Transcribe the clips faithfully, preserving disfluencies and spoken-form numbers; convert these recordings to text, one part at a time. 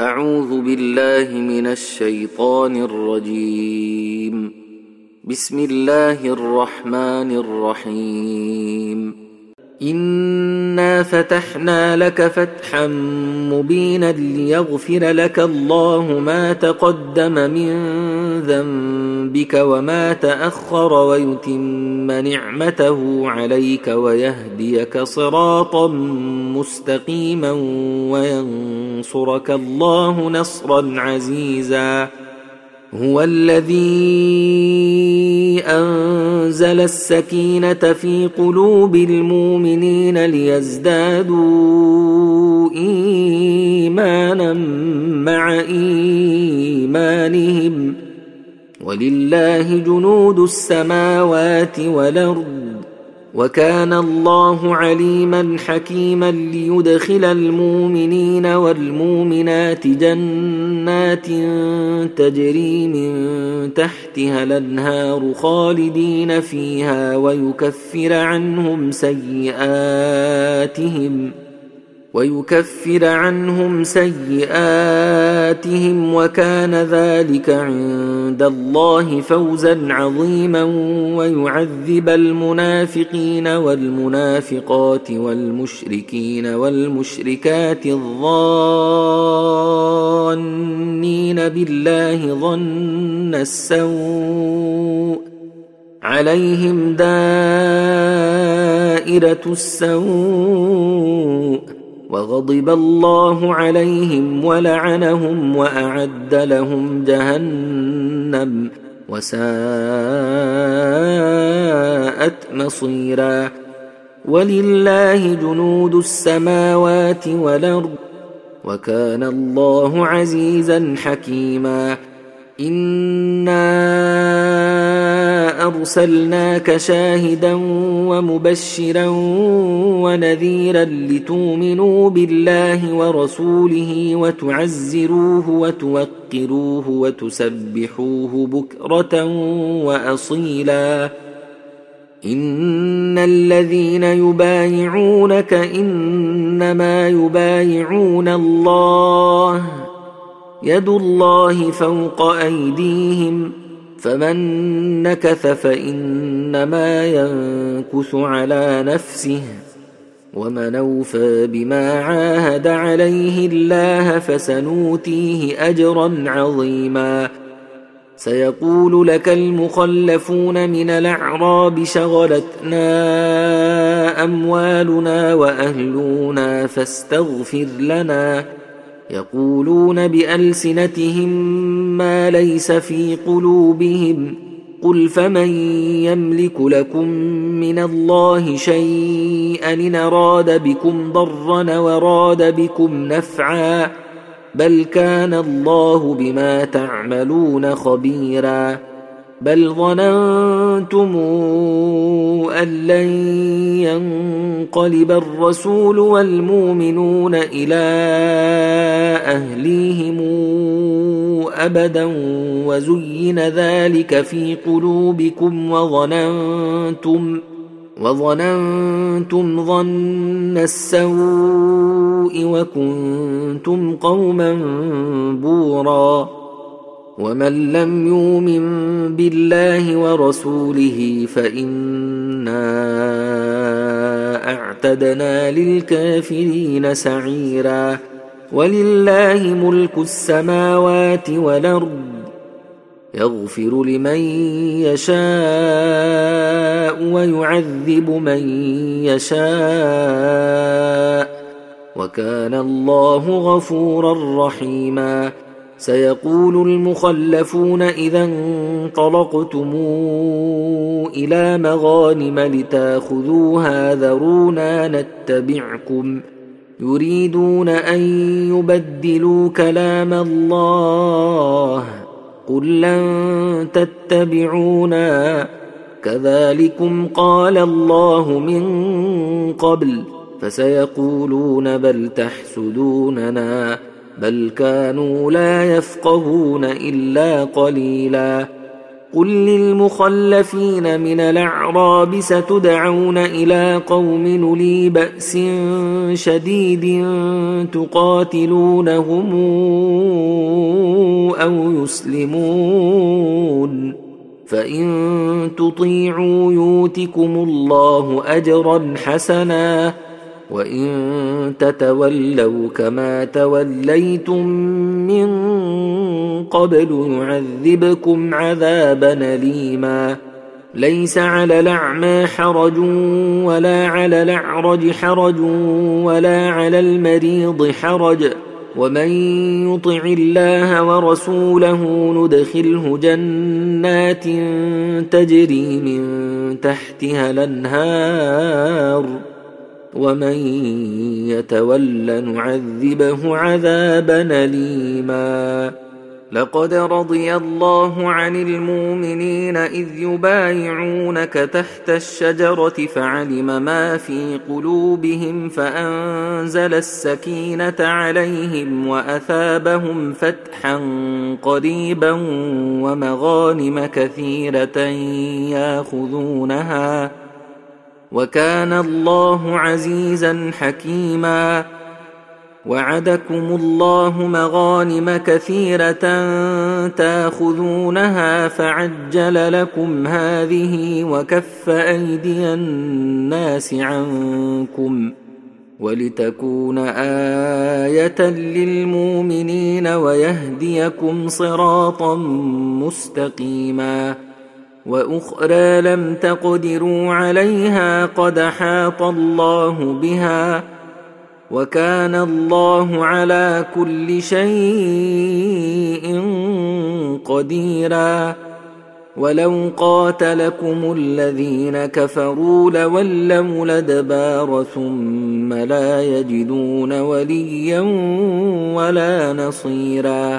أعوذ بالله من الشيطان الرجيم. بسم الله الرحمن الرحيم. إنا فتحنا لك فتحا مبينا ليغفر لك الله ما تقدم من ذنبك وما تأخر ويتم نعمته عليك ويهديك صراطا مستقيما وينصرك الله نصرا عزيزا. هو الذي أنزل السكينة في قلوب المؤمنين ليزدادوا إيمانا مع إيمانهم ولله جنود السماوات والأرض وكان الله عليما حكيما. ليدخل المؤمنين والمؤمنات جنات تجري من تحتها الأنهار خالدين فيها ويكفر عنهم سيئاتهم ويكفر عنهم سيئاتهم وكان ذلك عند الله فوزا عظيما. ويعذب المنافقين والمنافقات والمشركين والمشركات الظانين بالله ظن السوء عليهم دائرة السوء وغضب الله عليهم ولعنهم وأعد لهم جهنم وساءت مصيرا. ولله جنود السماوات والأرض وكان الله عزيزا حكيما. إنا أرسلناك شاهدا ومبشرا ونذيرا لتؤمنوا بالله ورسوله وتعزروه وتوقروه وتسبحوه بكرة وأصيلا. إن الذين يبايعونك إنما يبايعون الله يد الله فوق أيديهم فمن نكث فإنما ينكث على نفسه ومن أوفى بما عاهد عليه الله فسنؤتيه أجرا عظيما. سيقول لك المخلفون من الأعراب شغلتنا أموالنا وأهلنا فاستغفر لنا. يقولون بألسنتهم ما ليس في قلوبهم قل فمن يملك لكم من الله شيئا إن أراد بكم ضرا وراد بكم نفعا بل كان الله بما تعملون خبيرا. بل ظننتم أن لن ينقلب الرسول والمؤمنون إلى أهليهم أبدا وزين ذلك في قلوبكم وظننتم وظننتم ظن السوء وكنتم قوما بورا. ومن لم يؤمن بالله ورسوله فإنا أعتدنا للكافرين سعيرا. ولله ملك السماوات والأرض يغفر لمن يشاء ويعذب من يشاء وكان الله غفورا رحيما. سيقول المخلفون إذا انطلقتم إلى مغانم لتاخذوها ذرونا نتبعكم يريدون أن يبدلوا كلام الله قل لن تتبعونا كذلكم قال الله من قبل فسيقولون بل تحسدوننا بل كانوا لا يفقهون إلا قليلا. قل للمخلفين من الأعراب ستدعون إلى قوم أولي بأس شديد تقاتلونهم أو يسلمون فإن تطيعوا يؤتكم الله أجرا حسنا وإن تتولوا كما توليتم من قبل يعذبكم عذابا أليما ليس على الأعمى حرج ولا على الأعرج حرج ولا على المريض حرج ومن يطع الله ورسوله ندخله جنات تجري من تحتها الأنهار ومن يتول نعذبه عذابا أليما لقد رضي الله عن المؤمنين إذ يبايعونك تحت الشجرة فعلم ما في قلوبهم فأنزل السكينة عليهم وأثابهم فتحا قريبا ومغانم كثيرة ياخذونها وكان الله عزيزا حكيما وعدكم الله مغانم كثيرة تاخذونها فعجل لكم هذه وكف أيدي الناس عنكم ولتكون آية للمؤمنين ويهديكم صراطا مستقيما وأخرى لم تقدروا عليها قد حاط الله بها وكان الله على كل شيء قديرا ولو قاتلكم الذين كفروا لولوا الأدبار ثم لا يجدون وليا ولا نصيرا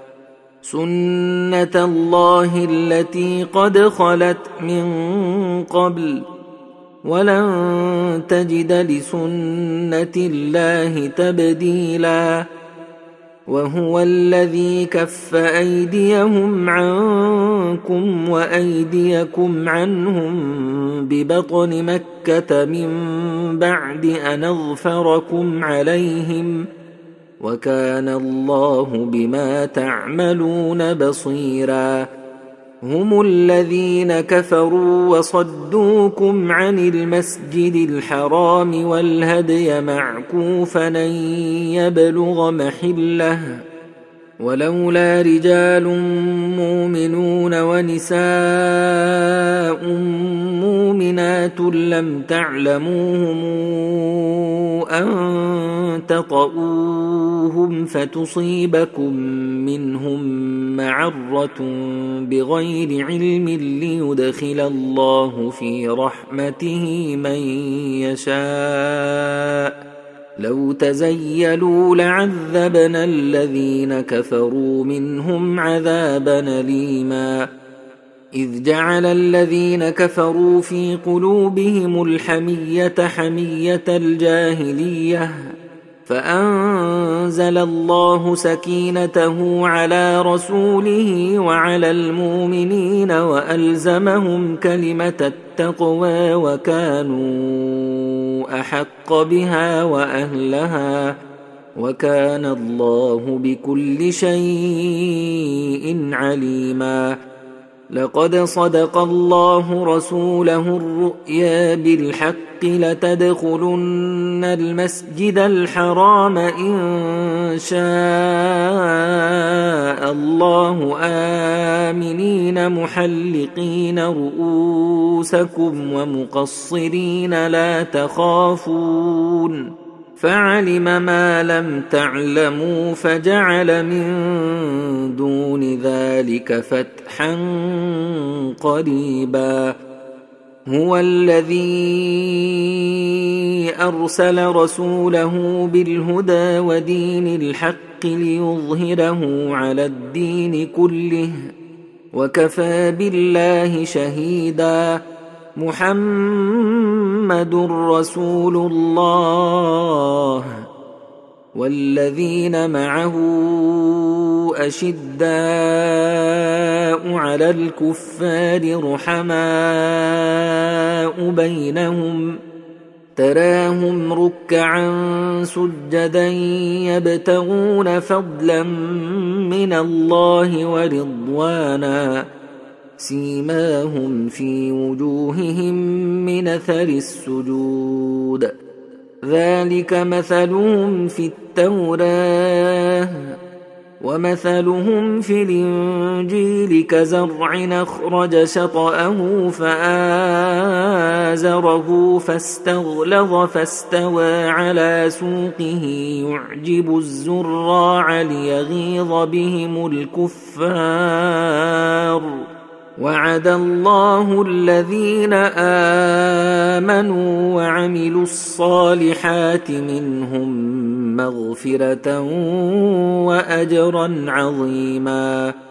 سنة الله التي قد خلت من قبل ولن تجد لسنة الله تبديلا وهو الذي كف أيديهم عنكم وأيديكم عنهم ببطن مكة من بعد أن أظفركم عليهم وكان الله بما تعملون بصيرا هم الذين كفروا وصدوكم عن المسجد الحرام والهدي معكوفا أن يبلغ محله ولولا رجال مؤمنون ونساء مؤمنات لم تعلموهم أن تطؤوهم فتصيبكم منهم معرة بغير علم ليدخل الله في رحمته من يشاء لو تزيلوا لعذبنا الذين كفروا منهم عذابا أليما إذ جعل الذين كفروا في قلوبهم الحمية حمية الجاهلية فأنزل الله سكينته على رسوله وعلى المؤمنين وألزمهم كلمة التقوى وكانوا أحق بها وأهلها وكان الله بكل شيء عليما لقد صدق الله رسوله الرؤيا بالحق لتدخلن المسجد الحرام إن شاء الله آمنين محلقين رؤوسكم ومقصرين لا تخافون فعلم ما لم تعلموا فجعل من دون ذلك فتحا قريبا هو الذي أرسل رسوله بالهدى ودين الحق ليظهره على الدين كله وكفى بالله شهيدا محمد رسول الله والذين معه أشداء على الكفار رحماء بينهم تراهم ركعا سجدا يبتغون فضلا من الله ورضوانا سيماهم في وجوههم من أثر السجود ذلك مثلهم في التوراة ومثلهم في الإنجيل كزرع أخرج شطأه فآزره فاستغلظ فاستوى على سوقه يعجب الزراع ليغيظ بهم الكفار وعد الله الذين آمنوا وعملوا الصالحات منهم مغفرة وأجرا عظيما.